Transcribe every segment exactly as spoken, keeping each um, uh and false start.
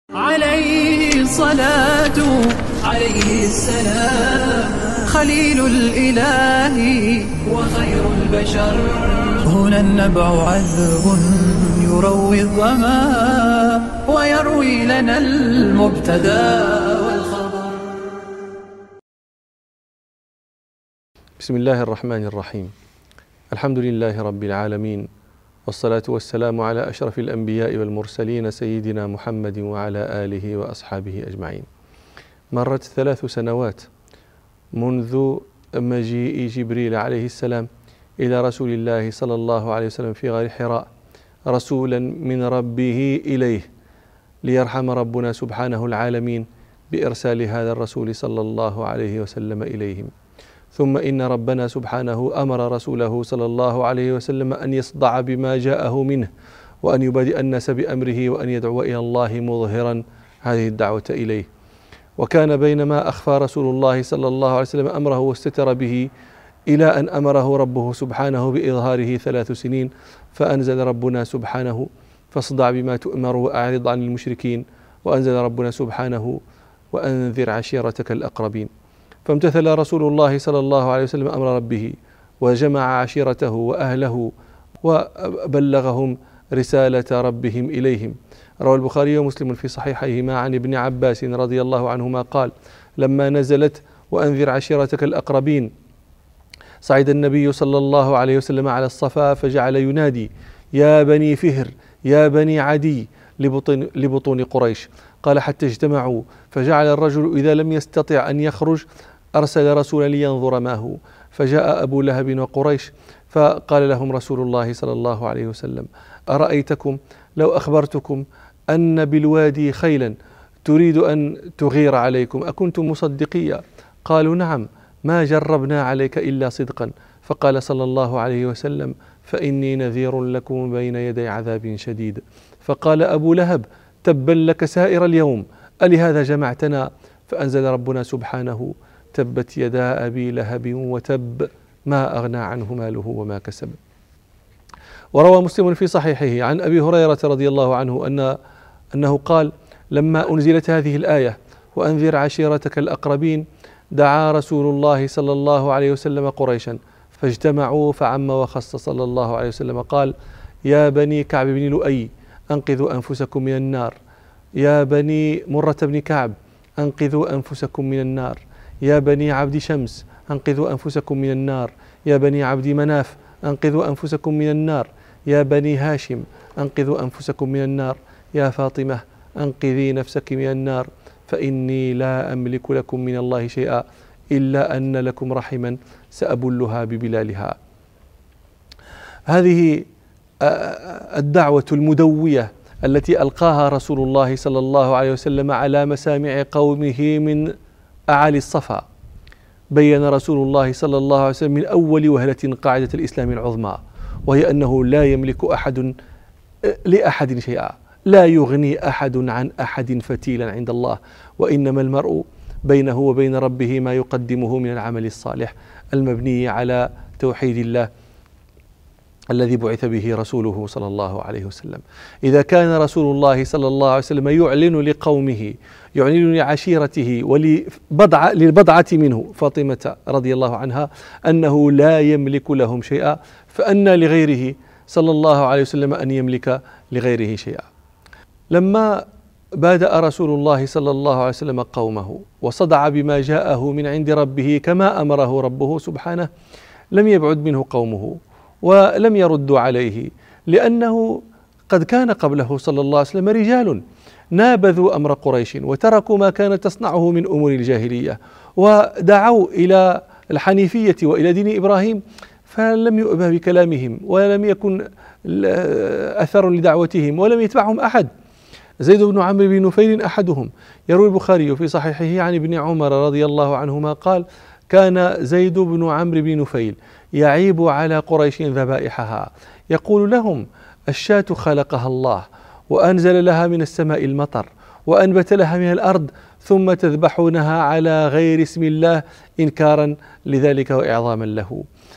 عليه الصلاة عليه السلام خليل الإله وخير البشر. هنا النبع عذب يروي الظما ويروي لنا المبتدى والخبر. بسم الله الرحمن الرحيم. الحمد لله رب العالمين، والصلاة والسلام على أشرف الأنبياء والمرسلين سيدنا محمد وعلى آله وأصحابه أجمعين. مرت ثلاث سنوات منذ مجيء جبريل عليه السلام إلى رسول الله صلى الله عليه وسلم في غار حراء رسولا من ربه إليه ليرحم ربنا سبحانه العالمين بإرسال هذا الرسول صلى الله عليه وسلم إليهم. ثم إن ربنا سبحانه أمر رسوله صلى الله عليه وسلم أن يصدع بما جاءه منه، وأن يبادئ الناس بأمره، وأن يدعو إلى الله مظهرا هذه الدعوة إليه. وكان بينما أخفى رسول الله صلى الله عليه وسلم أمره واستتر به إلى أن أمره ربه سبحانه بإظهاره ثلاث سنين، فأنزل ربنا سبحانه فاصدع بما تؤمر وأعرض عن المشركين، وأنزل ربنا سبحانه وأنذر عشيرتك الأقربين. فامتثل رسول الله صلى الله عليه وسلم أمر ربه وجمع عشيرته وأهله وبلغهم رسالة ربهم إليهم. روى البخاري ومسلم في صحيحيهما عن ابن عباس رضي الله عنهما قال: لما نزلت وأنذر عشيرتك الأقربين صعد النبي صلى الله عليه وسلم على الصفا فجعل ينادي: يا بني فهر يا بني عدي لبطون, لبطون قريش. قال: حتى اجتمعوا، فجعل الرجل إذا لم يستطع أن يخرج أرسل رسولا لينظر ما هو، فجاء أبو لهب وقريش فقال لهم رسول الله صلى الله عليه وسلم: أرأيتكم لو أخبرتكم أن بالوادي خيلا تريد أن تغير عليكم أكنتم مصدقيا؟ قالوا: نعم، ما جربنا عليك إلا صدقا. فقال صلى الله عليه وسلم: فإني نذير لكم بين يدي عذاب شديد. فقال أبو لهب: تبا لك سائر اليوم، ألهذا جمعتنا؟ فأنزل ربنا سبحانه: تبت يدا أبي لهب وتب ما أغنى عنه ماله وما كسب. وروى مسلم في صحيحه عن أبي هريرة رضي الله عنه أن أنه قال: لما أنزلت هذه الآية وأنذر عشيرتك الأقربين دعا رسول الله صلى الله عليه وسلم قريشا فاجتمعوا فعم وخص صلى الله عليه وسلم. قال: يا بني كعب بن لؤي أنقذوا أنفسكم من النار، يا بني مرة بن كعب أنقذوا أنفسكم من النار، يا بني عبد شمس أنقذوا أنفسكم من النار، يا بني عبد مناف أنقذوا أنفسكم من النار، يا بني هاشم أنقذوا أنفسكم من النار، يا فاطمة أنقذي نفسك من النار، فإني لا أملك لكم من الله شيئا إلا أن لكم رحما سأبلها ببلالها. هذه الدعوة المدوية التي ألقاها رسول الله صلى الله عليه وسلم على مسامع قومه من أعالي الصفا بين رسول الله صلى الله عليه وسلم من أول وهلة قاعدة الإسلام العظمى، وهي أنه لا يملك أحد لأحد شيئا، لا يغني أحد عن أحد فتيلا عند الله، وإنما المرء بينه وبين ربه ما يقدمه من العمل الصالح المبني على توحيد الله الذي بعث به رسوله صلى الله عليه وسلم. إذا كان رسول الله صلى الله عليه وسلم يعلن لقومه، يعلن لعشيرته ولبضعة للبضعة منه فاطمة رضي الله عنها أنه لا يملك لهم شيئا، فأن لغيره صلى الله عليه وسلم أن يملك لغيره شيئا. لما بادأ رسول الله صلى الله عليه وسلم قومه وصدع بما جاءه من عند ربه كما أمره ربه سبحانه، لم يبعد منه قومه ولم يردوا عليه، لأنه قد كان قبله صلى الله عليه وسلم رجال نابذوا أمر قريش وتركوا ما كانت تصنعه من أمور الجاهلية ودعوا إلى الحنيفية وإلى دين إبراهيم، فلم يؤبه بكلامهم ولم يكن أثر لدعوتهم ولم يتبعهم أحد. زيد بن عمرو بن نفيل أحدهم. يروي البخاري في صحيحه عن ابن عمر رضي الله عنهما قال: كان زيد بن عمرو بن نفيل يعيب على قريش ذبائحها، يقول لهم: الشاة خلقها الله وأنزل لها من السماء المطر وأنبت لها من الأرض، ثم تذبحونها على غير اسم الله إنكارا لذلك وإعظاما له.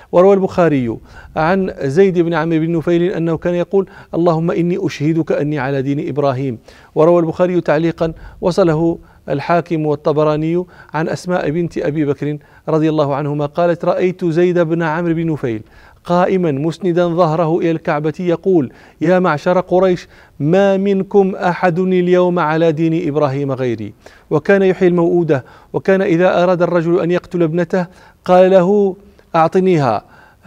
وروى البخاري عن زيد بن عمرو بن نفيل أنه كان يقول اللهم إني أشهدك أني على دين إبراهيم. وروى البخاري تعليقا وصله الحاكم والطبراني عن أسماء بنت أبي بكر رضي الله عنهما قالت رأيت زيد بن عمرو بن نفيل قائما مسندا ظهره إلى الكعبة يقول يا معشر قريش ما منكم أحد اليوم على دين إبراهيم غيري. وكان يحيي الموؤودة، وكان إذا أراد الرجل أن يقتل ابنته قال له أعطنيها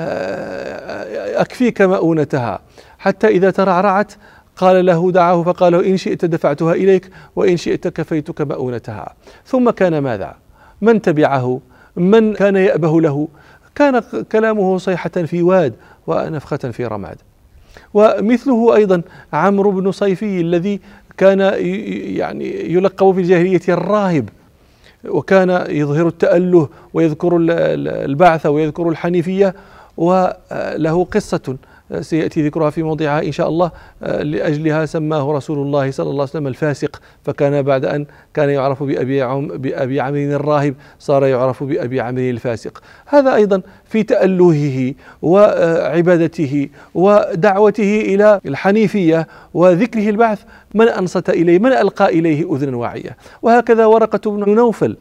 أكفيك مؤونتها، حتى إذا ترعرعت قال له دعاه فقال له إن شئت دفعتها إليك وإن شئت كفيتك مؤونتها. ثم كان ماذا؟ من تبعه؟ من كان يأبه له؟ كان كلامه صيحة في واد ونفخة في رماد. ومثله أيضا عمرو بن صيفي الذي كان يعني يلقب في الجاهلية الراهب، وكان يظهر التأله ويذكر البعث ويذكر الحنيفية، وله قصة سيأتي ذكرها في موضعها إن شاء الله، لأجلها سماه رسول الله صلى الله عليه وسلم الفاسق، فكان بعد أن كان يعرف بأبي, عم بأبي عمرو الراهب صار يعرف بأبي عمرو الفاسق. هذا أيضا في تألهه وعبادته ودعوته إلى الحنيفية وذكره البعث من أنصت إليه، من ألقى إليه أذنا واعية. وهكذا ورقة بن نوفل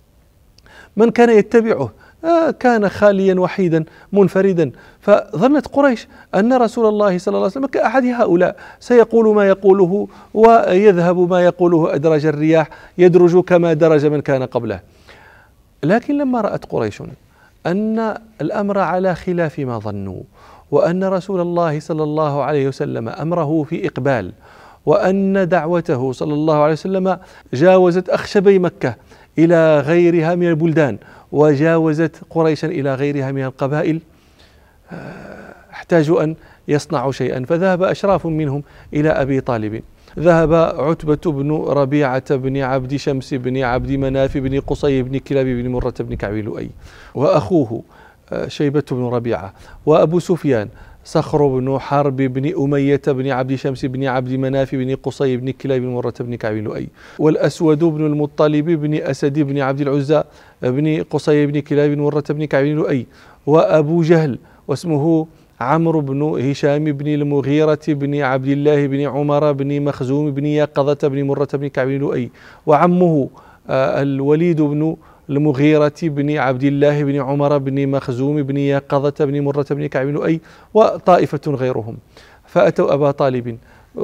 من كان يتبعه كان خاليا وحيدا منفردا، فظنت قريش أن رسول الله صلى الله عليه وسلم كأحد هؤلاء سيقول ما يقوله ويذهب ما يقوله أدرج الرياح، يدرج كما درج من كان قبله. لكن لما رأت قريش أن الأمر على خلاف ما ظنوا، وأن رسول الله صلى الله عليه وسلم أمره في إقبال، وأن دعوته صلى الله عليه وسلم جاوزت أخشبي مكة إلى غيرها من البلدان، وجاوزت قريشا إلى غيرها من القبائل، احتاجوا أن يصنعوا شيئا. فذهب أشراف منهم إلى أبي طالب، ذهب عتبة بن ربيعة بن عبد شمس بن عبد مناف بن قصي بن كلاب بن مرة بن كعب لؤي، وأخوه شيبة بن ربيعة، وأبو سفيان صخر بن حرب بن أمية بن عبد شمس بن عبد مناف بن قصي بن كلاب بن مرة بن كعب لؤي، والأسود بن المطلب بن أسد بن عبد العزى بن قصي بن كلاب بن مرة بن كعب لؤي، وأبو جهل واسمه عمرو بن هشام بن المغيرة بن عبد الله بن عمر بن مخزوم بن يقظة بن مرة بن كعب لؤي، وعمه الوليد بن المغيرة بن عبد الله بن عمر بن مخزوم بن يقظة بن مرة بن كعب لؤي، وطائفة غيرهم. فأتوا أبا طالب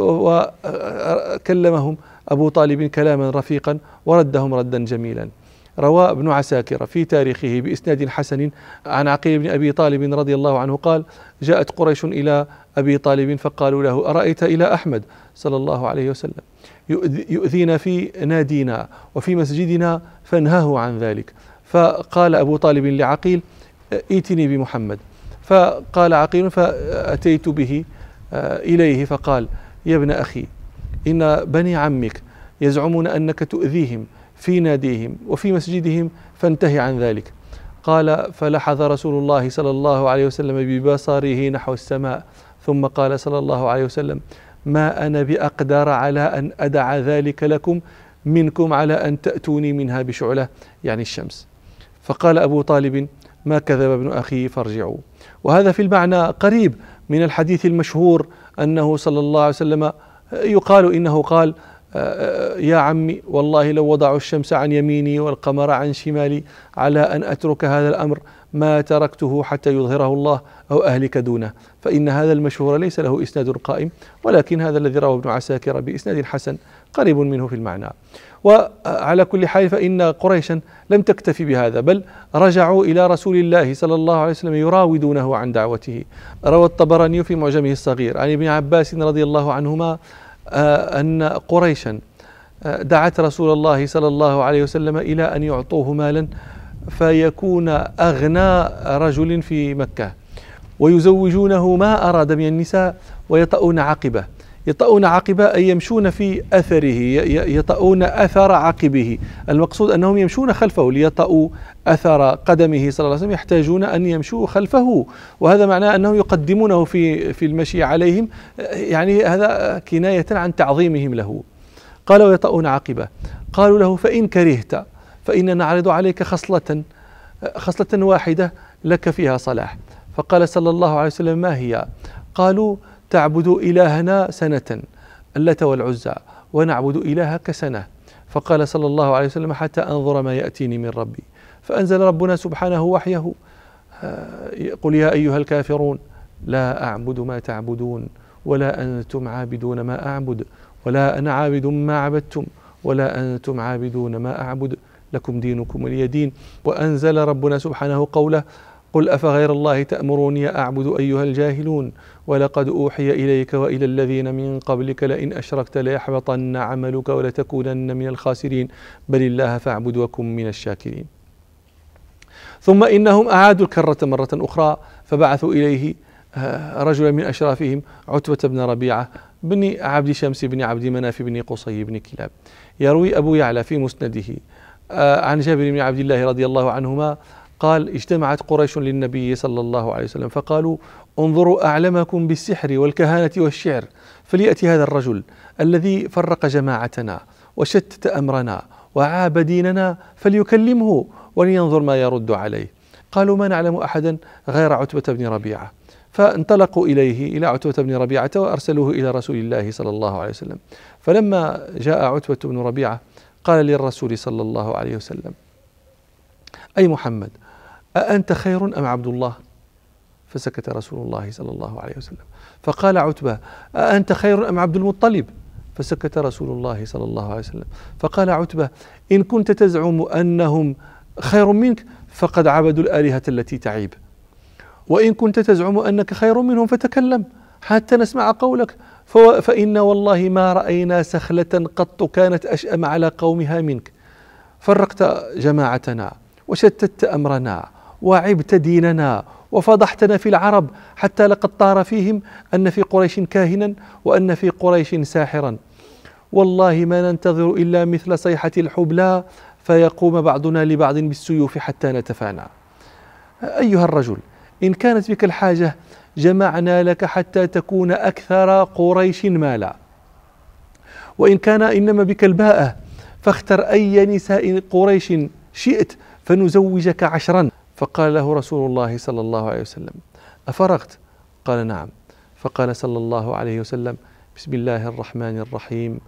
وكلمهم أبو طالب كلاما رفيقا وردهم ردا جميلا. روى ابن عساكر في تاريخه بإسناد حسن عن عقيل بن أبي طالب رضي الله عنه قال جاءت قريش إلى أبي طالب فقالوا له أرأيت إلى أحمد صلى الله عليه وسلم يؤذينا في نادينا وفي مسجدنا فانهاه عن ذلك. فقال أبو طالب لعقيل ائتني بمحمد، فقال عقيل فأتيت به إليه فقال يا ابن أخي إن بني عمك يزعمون أنك تؤذيهم في ناديهم وفي مسجدهم فانتهي عن ذلك. قال فلحظ رسول الله صلى الله عليه وسلم ببصره نحو السماء ثم قال صلى الله عليه وسلم ما أنا بأقدر على أن أدع ذلك لكم منكم على أن تأتوني منها بشعلة، يعني الشمس. فقال أبو طالب ما كذب ابن أخي فارجعوا. وهذا في المعنى قريب من الحديث المشهور أنه صلى الله عليه وسلم يقال إنه قال يا عمي والله لو وضعوا الشمس عن يميني والقمر عن شمالي على أن أترك هذا الأمر ما تركته حتى يظهره الله أو أهلك دونه. فإن هذا المشهور ليس له إسناد قائم، ولكن هذا الذي رواه ابن عساكر بإسناد حسن قريب منه في المعنى. وعلى كل حال فإن قريشا لم تكتفي بهذا، بل رجعوا إلى رسول الله صلى الله عليه وسلم يراودونه عن دعوته. روى الطبراني في معجمه الصغير عن ابن عباس رضي الله عنهما أن قريشا دعت رسول الله صلى الله عليه وسلم إلى أن يعطوه مالا فيكون أغنى رجل في مكة، ويزوجونه ما أراد من النساء ويطؤون عقبه. يطؤون عقبه أي يمشون في أثره، يطؤون أثر عقبه. المقصود أنهم يمشون خلفه ليطؤوا أثر قدمه صلى الله عليه وسلم، يحتاجون أن يمشوا خلفه، وهذا معناه أنهم يقدمونه في في المشي عليهم، يعني هذا كناية عن تعظيمهم له. قال ويطؤون عقبه. قالوا له فإن كرهت فإننا نعرض عليك خصلة خصلة واحدة لك فيها صلاح. فقال صلى الله عليه وسلم: ما هي؟ قالوا: تعبد إلهنا سنة اللات والعزى ونعبد إلهك سنة. فقال صلى الله عليه وسلم: حتى أنظر ما يأتيني من ربي. فأنزل ربنا سبحانه وحيه: قل يا أيها الكافرون لا أعبد ما تعبدون ولا أنتم عابدون ما أعبد ولا أنا عابد ما عبدتم ولا أنتم عابدون ما أعبد لكم دينكم ولي دين. وأنزل ربنا سبحانه قوله: قل أفغير الله تأمروني أعبد أيها الجاهلون ولقد أوحي إليك وإلى الذين من قبلك لئن أشركت ليحبطن عملك ولتكونن من الخاسرين بل الله فاعبد وكن من الشاكرين. ثم إنهم أعادوا الكرة مرة أخرى فبعثوا إليه رجلا من أشرافهم عتبة بن ربيعة بن عبد شمس بن عبد مناف بن قصي بن كلاب. يروي أبو يعلى في مسنده عن جابر بن عبد الله رضي الله عنهما قال: اجتمعت قريش للنبي صلى الله عليه وسلم فقالوا: انظروا أعلمكم بالسحر والكهانة والشعر، فليأتي هذا الرجل الذي فرق جماعتنا وشتت أمرنا وعاب ديننا فليكلمه ولينظر ما يرد عليه. قالوا: ما نعلم أحدا غير عتبة بن ربيعة. فانطلقوا إليه إلى عتبة بن ربيعة وأرسلوه إلى رسول الله صلى الله عليه وسلم. فلما جاء عتبة بن ربيعة قال للرسول صلى الله عليه وسلم: أي محمد، أأنت خير أم عبد الله؟ فسكت رسول الله صلى الله عليه وسلم. فقال عتبة: أأنت خير أم عبد المطلب؟ فسكت رسول الله صلى الله عليه وسلم. فقال عتبة: إن كنت تزعم أنهم خير منك فقد عبدوا الآلهة التي تعيب، وإن كنت تزعم أنك خير منهم فتكلم حتى نسمع قولك، فإن والله ما رأينا سخلة قط كانت أشأم على قومها منك. فرقت جماعتنا وشتت أمرنا وعبت ديننا وفضحتنا في العرب حتى لقد طار فيهم أن في قريش كاهنا وأن في قريش ساحرا. والله ما ننتظر إلا مثل صيحة الحبلى فيقوم بعضنا لبعض بالسيوف حتى نتفانى. أيها الرجل، إن كانت بك الحاجة جمعنا لك حتى تكون أكثر قريش مالا، وإن كان إنما بك الباءة فاختر أي نساء قريش شئت فنزوجك عشرا. فقال له رسول الله صلى الله عليه وسلم: أفرغت؟ قال: نعم. فقال صلى الله عليه وسلم: بسم الله الرحمن الرحيم،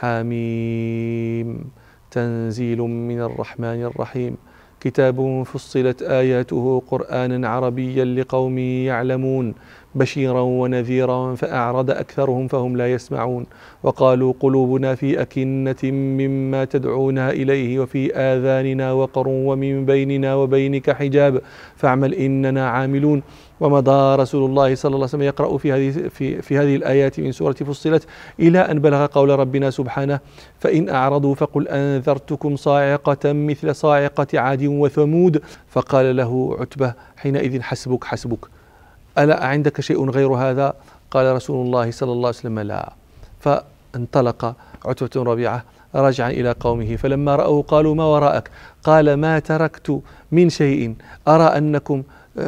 حميم، تنزيل من الرحمن الرحيم، كتاب فصلت آياته قرآنا عربيا لقوم يعلمون، بشيرا ونذيرا فأعرض أكثرهم فهم لا يسمعون، وقالوا قلوبنا في أكنة مما تدعونا إليه وفي آذاننا وقر ومن بيننا وبينك حجاب فاعمل إننا عاملون. ومضى رسول الله صلى الله عليه وسلم يقرأ في هذه في, في هذه الآيات من سورة فصلت إلى أن بلغ قول ربنا سبحانه: فإن أعرضوا فقل أنذرتكم صاعقة مثل صاعقة عاد وثمود. فقال له عتبة حينئذ: حسبك حسبك، ألا عندك شيء غير هذا؟ قال رسول الله صلى الله عليه وسلم: لا. فانطلق عتبة بن ربيعة راجعا إلى قومه، فلما رأوه قالوا: ما وراءك؟ قال: ما تركت من شيء أرى أنكم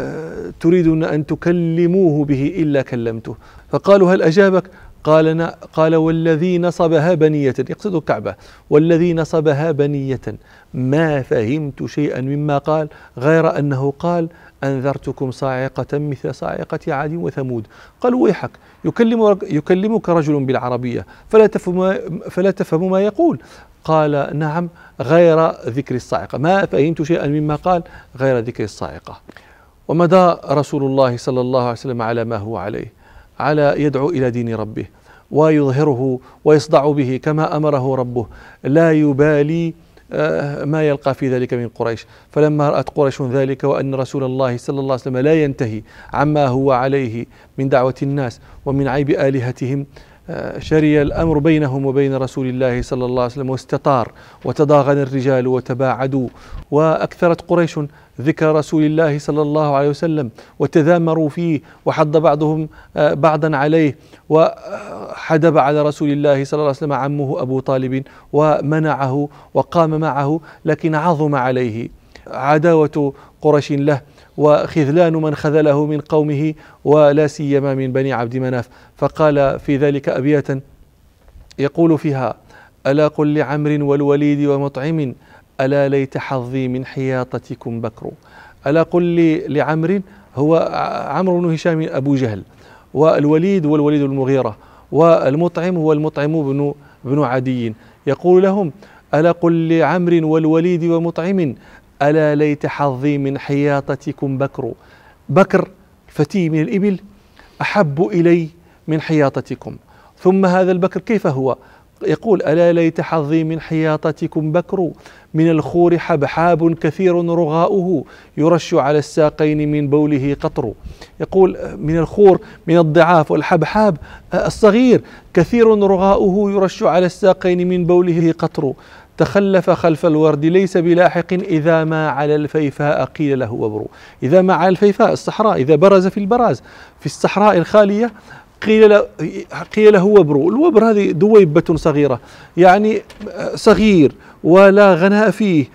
تريدون أن تكلموه به إلا كلمته. فقالوا: هل أجابك؟ قال: قال: والذي نصبها بنية، يقصد الكعبة، والذي نصبها بنية ما فهمت شيئا مما قال غير أنه قال: أنذرتكم صاعقة مثل صاعقة عاد وثمود. قالوا: ويحك، يكلم يكلمك رجل بالعربية فلا تفهم فلا تفهم ما يقول. قال: نعم، غير ذكر الصاعقة، ما فهمت شيئا مما قال غير ذكر الصاعقة. ومضى رسول الله صلى الله عليه وسلم على ما هو عليه، على يدعو إلى دين ربه ويظهره ويصدع به كما أمره ربه، لا يبالي ما يلقى في ذلك من قريش. فلما رأت قريش ذلك وأن رسول الله صلى الله عليه وسلم لا ينتهي عما هو عليه من دعوة الناس ومن عيب آلهتهم، شري الأمر بينهم وبين رسول الله صلى الله عليه وسلم واستطار، وتضاغن الرجال وتباعدوا، وأكثرت قريش ذكر رسول الله صلى الله عليه وسلم وتذامروا فيه، وحض بعضهم بعضا عليه، وحدب على رسول الله صلى الله عليه وسلم عمه أبو طالب ومنعه وقام معه، لكن عظم عليه عداوة قريش له وخذلان من خذله من قومه ولا سيما من بني عبد مناف. فقال في ذلك أبياتا يقول فيها: ألا قل لعمر والوليد ومطعم ألا ليت حظي من حياطتكم بكر. ألا قل لي لعمر هو عمرو بن هشام أبو جهل، والوليد والوليد المغيرة، والمطعم هو المطعم بن بن عدي. يقول لهم: ألا قل لعمرو والوليد ومطعم ألا ليت حظي من حياطتكم بكر. بكر فتي من الإبل أحب إلي من حياطتكم. ثم هذا البكر كيف هو؟ يقول: ألا ليت حظي من حياطتكم بكر، من الخور حبحاب كثير رغاؤه يرش على الساقين من بوله قطر. يقول من الخور من الضعاف، والحبحاب الصغير كثير رغاؤه يرش على الساقين من بوله قطر. تخلف خلف الورد ليس بلاحق إذا ما على الفيفاء قيل له وبر. إذا ما على الفيفاء الصحراء، إذا برز في البراز في الصحراء الخالية قيل له, قيل له وبر. الوبر هذه دويبة صغيرة، يعني صغير ولا غناء فيه،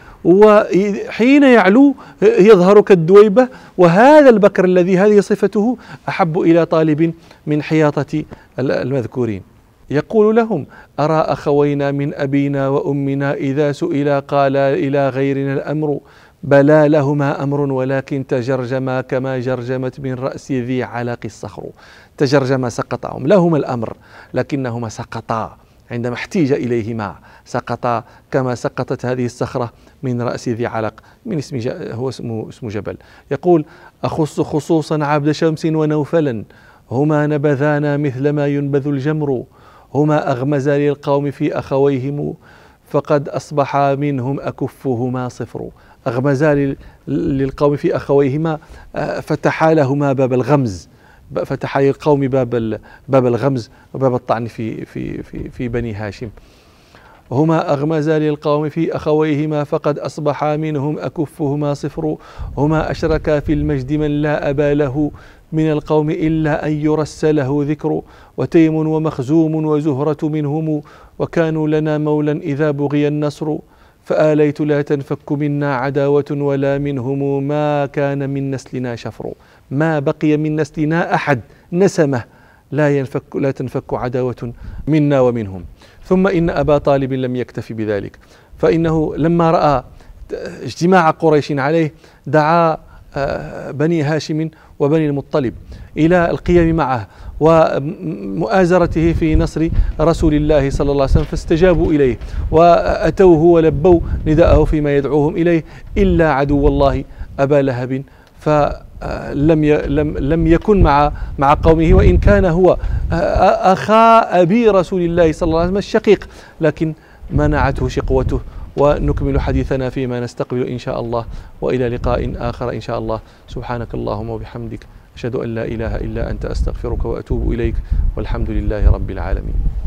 وحين يعلو يظهر كالدويبة. وهذا البكر الذي هذه صفته أحب إلى طالب من حياطة المذكورين. يقول لهم: أرى أخوينا من أبينا وأمنا إذا سئلا قال إلى غيرنا الأمر، بلى لهما أمر ولكن تجرجما كما جرجمت من رأس ذي علق الصخر. تجرجما سقطهم، لهما الأمر لكنهما سقطا عندما احتيج إليهما، سقطا كما سقطت هذه الصخرة من رأس ذي علق، من اسم هو اسمه اسم جبل. يقول: أخص خصوصا عبد شمس ونوفلا، هما نبذانا مثل ما ينبذ الجمر، هما أغمزا للقوم في أخويهم فقد أصبح منهم أكفهما صفر. أغمزا للقوم في أخويهما، فتحا لهما باب الغمز، فتح للقوم باب باب الغمز وباب الطعن في في في في بني هاشم. هما أغمزا للقوم في أخويهما فقد أصبح منهم أكفهما صفر. هما أشركا في المجد من لا أبا له من القوم إلا أن يرس له ذكر. وتيم ومخزوم وزهرة منهم، وكانوا لنا مولا إذا بغي النصر. فآليت لا تنفك منا عداوة ولا منهم ما كان من نسلنا شفر. ما بقي من نسلنا أحد نسمه لا ينفك لا تنفك عداوة منا ومنهم. ثم إن أبا طالب لم يكتف بذلك، فإنه لما رأى اجتماع قريش عليه دعا بني هاشم وبني المطلب إلى القيام معه ومؤازرته في نصر رسول الله صلى الله عليه وسلم، فاستجابوا إليه وأتوه ولبوا نداءه فيما يدعوهم إليه، إلا عدو الله أبا لهب، فلم لم لم يكن مع مع قومه، وإن كان هو أخا أبي رسول الله صلى الله عليه وسلم الشقيق، لكن منعته شقوته. ونكمل حديثنا فيما نستقبل إن شاء الله، وإلى لقاء آخر إن شاء الله. سبحانك اللهم وبحمدك، أشهد أن لا إله إلا أنت، أستغفرك وأتوب إليك، والحمد لله رب العالمين.